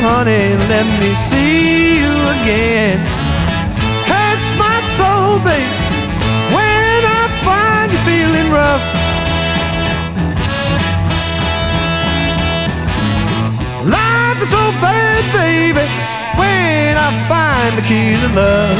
honey, let me see you again. Hurts my soul, babe, when I find you feeling rough. Life is so bad, baby, when I find the key to love.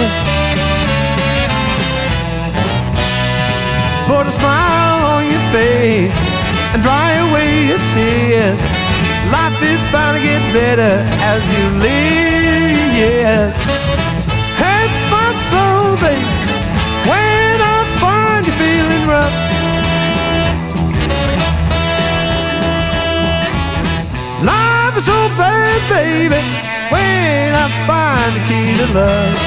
Put a smile on your face and dry away your tears. Life is bound to get better as you live, yes. Hurts my soul, babe, when I find you feeling rough. Life is so bad, baby, when I find the key to love.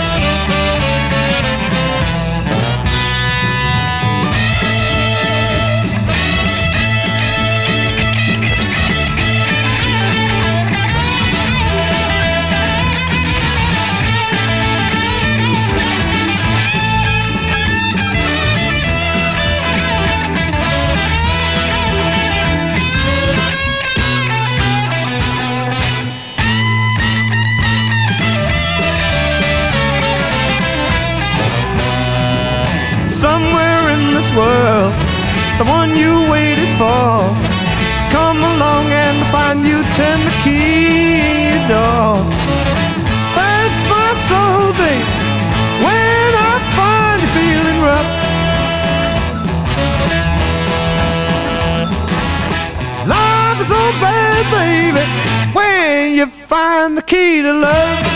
Somewhere in this world, the one you waited for, come along and find you, turn the key in your door. That's my soul, babe, when I find you feeling rough. Life is so bad, baby, when you find the key to love.